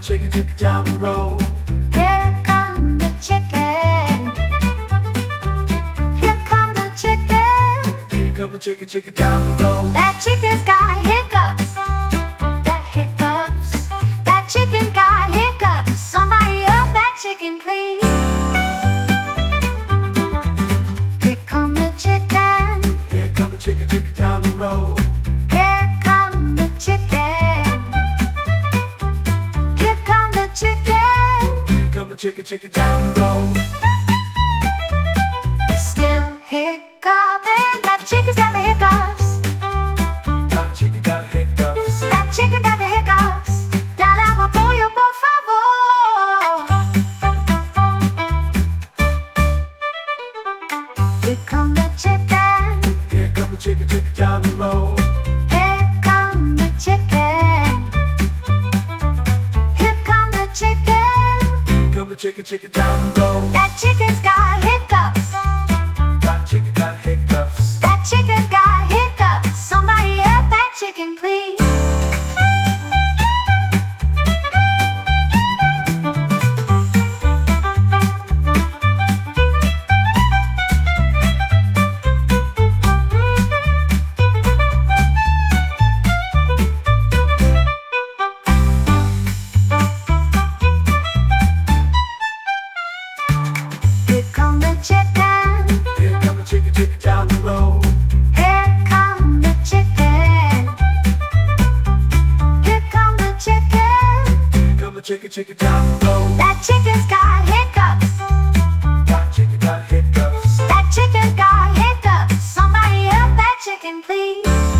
chicken, chicken down the road. Here come the chicken. Here come the chicken. Here come the chicken, chicken down the road. That chicken's got hiccups. That hiccups. That chicken got hiccups. Somebody help that chicken, please. Here come the chicken. Here come the chicken, chicken down the road. Here come the chicken. Here come the chicken. Here come the chicken, chicken down the road. Still hiccuping. That chicken's got the hiccups. That chicken got hiccups. That chicken got the hiccups. Dale agua pollo, por favor. Here come the chicken. Here come the chicken, chicken down the road. Here come the chicken. Here come the chicken. Here come the chicken, chicken down the road. That chicken's got hiccups. That chicken got hiccups. That chicken got hiccups. Somebody help that chicken, please. Here come the chicken. Here come the chicken, chicken down the road. Here come the chicken. Here come the chicken. Here come the chicken, chicken down the road. That chicken's got hiccups. That chicken got hiccups. That chicken got hiccups. Somebody help that chicken, please.